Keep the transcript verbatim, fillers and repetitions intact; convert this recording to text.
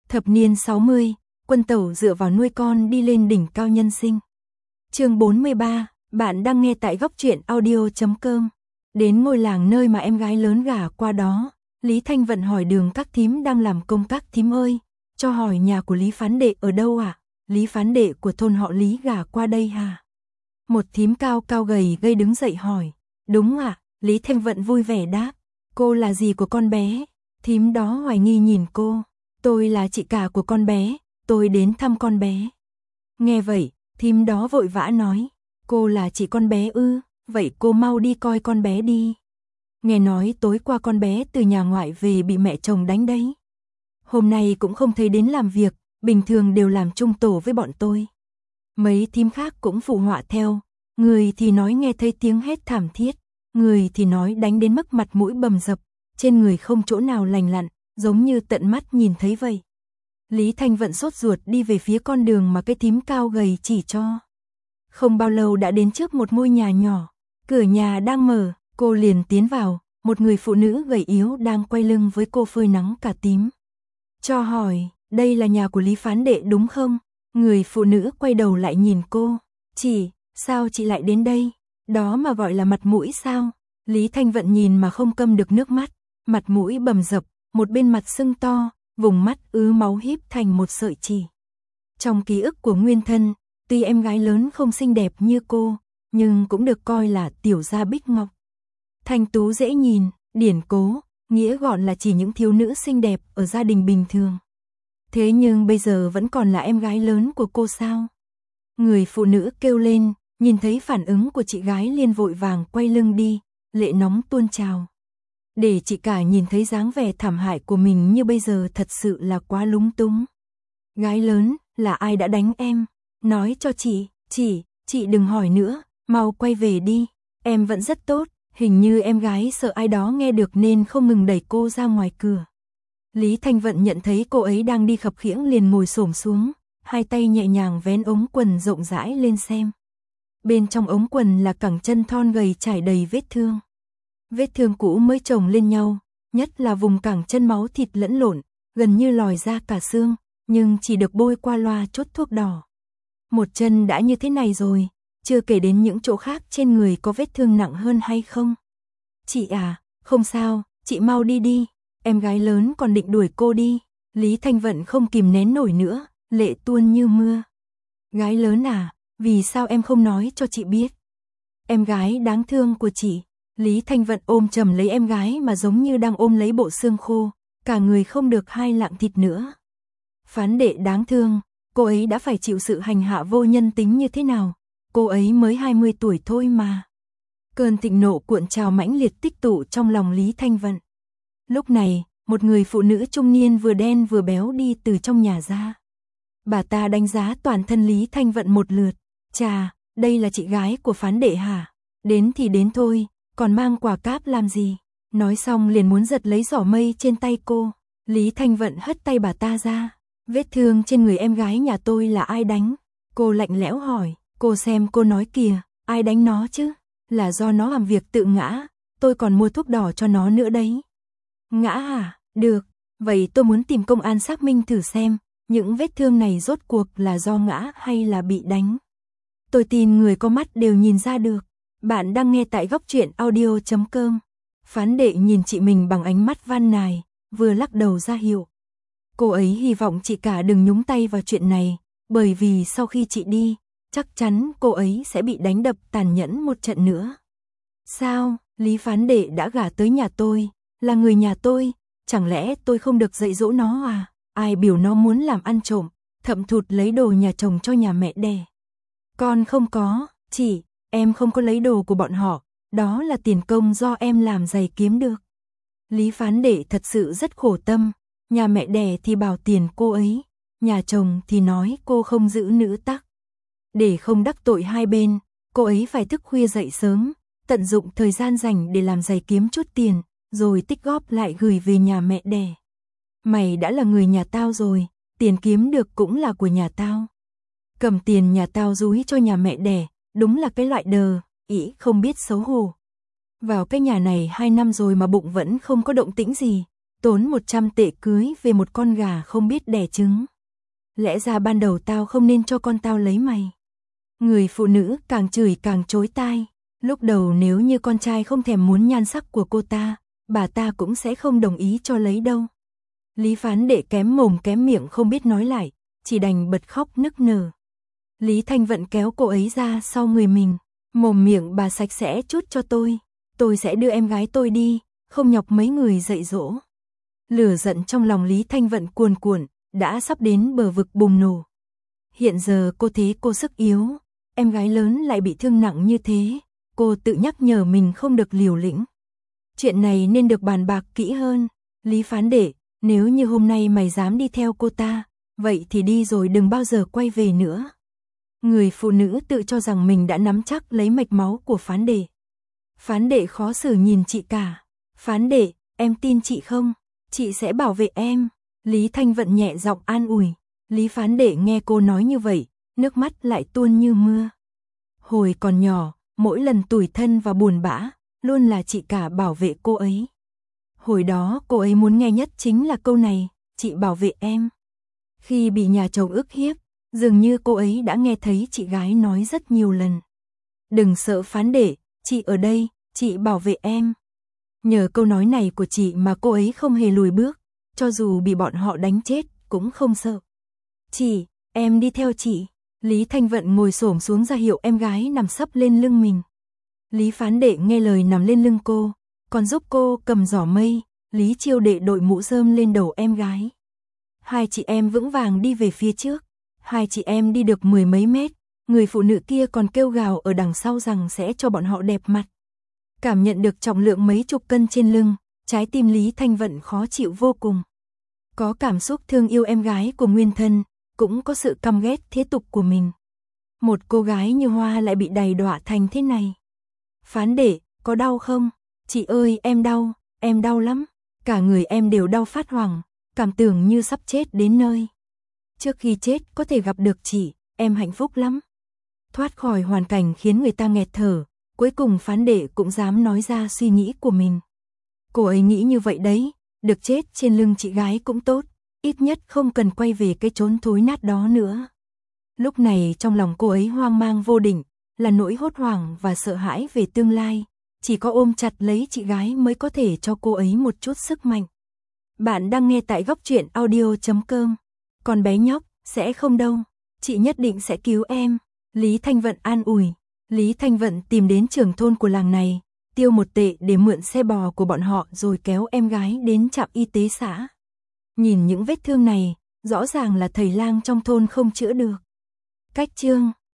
Thập niên sáu mươi, Quân Tẩu dựa vào nuôi con đi lên đỉnh cao nhân sinh. Chương bốn mươi ba, bạn đang nghe tại góc truyện audio chấm com. Đến ngôi làng nơi mà em gái lớn gả qua đó, Lý Thanh Vận hỏi đường các thím đang làm công. Các thím ơi, cho hỏi nhà của Lý Phán Đệ ở đâu ạ? À? Lý Phán Đệ của thôn họ Lý gả qua đây hả? Một thím cao cao gầy gây đứng dậy hỏi. Đúng ạ, à? Lý Thanh Vận vui vẻ đáp. Cô là gì của con bé? Thím đó hoài nghi nhìn cô. Tôi là chị cả của con bé, tôi đến thăm con bé. Nghe vậy, thím đó vội vã nói. Cô là chị con bé ư, vậy cô mau đi coi con bé đi. Nghe nói tối qua con bé từ nhà ngoại về bị mẹ chồng đánh đấy. Hôm nay cũng không thấy đến làm việc, bình thường đều làm chung tổ với bọn tôi. Mấy thím khác cũng phụ họa theo, người thì nói nghe thấy tiếng hét thảm thiết, người thì nói đánh đến mức mặt mũi bầm dập, trên người không chỗ nào lành lặn, giống như tận mắt nhìn thấy vậy. Lý Thanh Vận sốt ruột đi về phía con đường mà cái thím cao gầy chỉ cho. Không bao lâu đã đến trước một ngôi nhà nhỏ, cửa nhà đang mở, cô liền tiến vào, một người phụ nữ gầy yếu đang quay lưng với cô phơi nắng cả tím. Cho hỏi, đây là nhà của Lý Phán Đệ đúng không? Người phụ nữ quay đầu lại nhìn cô. Chị, sao chị lại đến đây? Đó mà gọi là mặt mũi sao? Lý Thanh Vận nhìn mà không câm được nước mắt, mặt mũi bầm dập, một bên mặt sưng to, vùng mắt ứ máu híp thành một sợi chỉ. Trong ký ức của nguyên thân, tuy em gái lớn không xinh đẹp như cô, nhưng cũng được coi là tiểu gia bích ngọc. Thanh tú dễ nhìn, điển cố, nghĩa gọn là chỉ những thiếu nữ xinh đẹp ở gia đình bình thường. Thế nhưng bây giờ vẫn còn là em gái lớn của cô sao? Người phụ nữ kêu lên, nhìn thấy phản ứng của chị gái liền vội vàng quay lưng đi, lệ nóng tuôn trào. Để chị cả nhìn thấy dáng vẻ thảm hại của mình như bây giờ thật sự là quá lúng túng. Gái lớn, là ai đã đánh em? Nói cho chị, chị, chị đừng hỏi nữa, mau quay về đi, em vẫn rất tốt. Hình như em gái sợ ai đó nghe được nên không ngừng đẩy cô ra ngoài cửa. Lý Thanh Vận nhận thấy cô ấy đang đi khập khiễng liền ngồi xổm xuống, hai tay nhẹ nhàng vén ống quần rộng rãi lên xem. Bên trong ống quần là cẳng chân thon gầy trải đầy vết thương. Vết thương cũ mới chồng lên nhau, nhất là vùng cẳng chân máu thịt lẫn lộn, gần như lòi ra cả xương, nhưng chỉ được bôi qua loa chốt thuốc đỏ. Một chân đã như thế này rồi, chưa kể đến những chỗ khác trên người có vết thương nặng hơn hay không. Chị à, không sao, chị mau đi đi, em gái lớn còn định đuổi cô đi. Lý Thanh Vận không kìm nén nổi nữa, lệ tuôn như mưa. Gái lớn à, vì sao em không nói cho chị biết? Em gái đáng thương của chị. Lý Thanh Vận ôm chầm lấy em gái mà giống như đang ôm lấy bộ xương khô, cả người không được hai lạng thịt nữa. Phán Đệ đáng thương, cô ấy đã phải chịu sự hành hạ vô nhân tính như thế nào? Cô ấy mới hai mươi tuổi thôi mà. Cơn thịnh nộ cuộn trào mãnh liệt tích tụ trong lòng Lý Thanh Vận. Lúc này, một người phụ nữ trung niên vừa đen vừa béo đi từ trong nhà ra. Bà ta đánh giá toàn thân Lý Thanh Vận một lượt. Chà, đây là chị gái của Phán Đệ hả? Đến thì đến thôi, còn mang quà cáp làm gì? Nói xong liền muốn giật lấy giỏ mây trên tay cô. Lý Thanh Vận hất tay bà ta ra. Vết thương trên người em gái nhà tôi là ai đánh? Cô lạnh lẽo hỏi. Cô xem cô nói kìa, ai đánh nó chứ? Là do nó làm việc tự ngã, tôi còn mua thuốc đỏ cho nó nữa đấy. Ngã à? Được, vậy tôi muốn tìm công an xác minh thử xem, những vết thương này rốt cuộc là do ngã hay là bị đánh. Tôi tin người có mắt đều nhìn ra được. Bạn đang nghe tại góc truyện audio chấm com. Phán Đệ nhìn chị mình bằng ánh mắt van nài, vừa lắc đầu ra hiệu. Cô ấy hy vọng chị cả đừng nhúng tay vào chuyện này, bởi vì sau khi chị đi, chắc chắn cô ấy sẽ bị đánh đập tàn nhẫn một trận nữa. Sao, Lý Phán Đệ đã gả tới nhà tôi, là người nhà tôi, chẳng lẽ tôi không được dạy dỗ nó à? Ai biểu nó muốn làm ăn trộm, thậm thụt lấy đồ nhà chồng cho nhà mẹ đẻ. Con không có, chị, em không có lấy đồ của bọn họ, đó là tiền công do em làm giày kiếm được. Lý Phán Đệ thật sự rất khổ tâm, nhà mẹ đẻ thì bảo tiền cô ấy, nhà chồng thì nói cô không giữ nữ tắc. Để không đắc tội hai bên, cô ấy phải thức khuya dậy sớm, tận dụng thời gian rảnh để làm giày kiếm chút tiền, rồi tích góp lại gửi về nhà mẹ đẻ. Mày đã là người nhà tao rồi, tiền kiếm được cũng là của nhà tao. Cầm tiền nhà tao dúi cho nhà mẹ đẻ, đúng là cái loại đờ, ỷ không biết xấu hổ. Vào cái nhà này hai năm rồi mà bụng vẫn không có động tĩnh gì, tốn một trăm tệ cưới về một con gà không biết đẻ trứng. Lẽ ra ban đầu tao không nên cho con tao lấy mày. Người phụ nữ càng chửi càng chối tai. Lúc đầu nếu như con trai không thèm muốn nhan sắc của cô ta, bà ta cũng sẽ không đồng ý cho lấy đâu. Lý Phán Đệ kém mồm kém miệng không biết nói lại, chỉ đành bật khóc nức nở. Lý Thanh Vận kéo cô ấy ra sau người mình, mồm miệng bà sạch sẽ chút cho tôi, tôi sẽ đưa em gái tôi đi, không nhọc mấy người dạy dỗ. Lửa giận trong lòng Lý Thanh Vận cuồn cuộn, đã sắp đến bờ vực bùng nổ. Hiện giờ cô thế cô sức yếu, em gái lớn lại bị thương nặng như thế, cô tự nhắc nhở mình không được liều lĩnh. Chuyện này nên được bàn bạc kỹ hơn. Lý Phán Đệ, nếu như hôm nay mày dám đi theo cô ta, vậy thì đi rồi đừng bao giờ quay về nữa. Người phụ nữ tự cho rằng mình đã nắm chắc lấy mạch máu của Phán Đệ. Phán Đệ khó xử nhìn chị cả. Phán Đệ, em tin chị không? Chị sẽ bảo vệ em. Lý Thanh Vận nhẹ giọng an ủi. Lý Phán Đệ nghe cô nói như vậy, nước mắt lại tuôn như mưa. Hồi còn nhỏ, mỗi lần tủi thân và buồn bã, luôn là chị cả bảo vệ cô ấy. Hồi đó cô ấy muốn nghe nhất chính là câu này, chị bảo vệ em. Khi bị nhà chồng ức hiếp, dường như cô ấy đã nghe thấy chị gái nói rất nhiều lần. Đừng sợ Phán Đệ, chị ở đây, chị bảo vệ em. Nhờ câu nói này của chị mà cô ấy không hề lùi bước, cho dù bị bọn họ đánh chết, cũng không sợ. Chị, em đi theo chị. Lý Thanh Vận ngồi xổm xuống ra hiệu em gái nằm sấp lên lưng mình. Lý Phán Đệ nghe lời nằm lên lưng cô, còn giúp cô cầm giỏ mây. Lý Chiêu Đệ đội mũ rơm lên đầu em gái. Hai chị em vững vàng đi về phía trước. Hai chị em đi được mười mấy mét, người phụ nữ kia còn kêu gào ở đằng sau rằng sẽ cho bọn họ đẹp mặt. Cảm nhận được trọng lượng mấy chục cân trên lưng, trái tim Lý Thanh Vận khó chịu vô cùng. Có cảm xúc thương yêu em gái của nguyên thân, cũng có sự căm ghét thế tục của mình. Một cô gái như Hoa lại bị đày đọa thành thế này. Phán Đệ, có đau không? Chị ơi, em đau, em đau lắm. Cả người em đều đau phát hoảng, cảm tưởng như sắp chết đến nơi. Trước khi chết có thể gặp được chị, em hạnh phúc lắm. Thoát khỏi hoàn cảnh khiến người ta nghẹt thở, cuối cùng Phán Đệ cũng dám nói ra suy nghĩ của mình. Cô ấy nghĩ như vậy đấy, được chết trên lưng chị gái cũng tốt, ít nhất không cần quay về cái chốn thối nát đó nữa. Lúc này trong lòng cô ấy hoang mang vô định, là nỗi hốt hoảng và sợ hãi về tương lai, chỉ có ôm chặt lấy chị gái mới có thể cho cô ấy một chút sức mạnh. Bạn đang nghe tại góc truyện audio chấm com. Còn bé nhóc, sẽ không đâu, chị nhất định sẽ cứu em. Lý Thanh Vận an ủi. Lý Thanh Vận tìm đến trưởng thôn của làng này, tiêu một tệ để mượn xe bò của bọn họ rồi kéo em gái đến trạm y tế xã. Nhìn những vết thương này, rõ ràng là thầy lang trong thôn không chữa được. Cách chương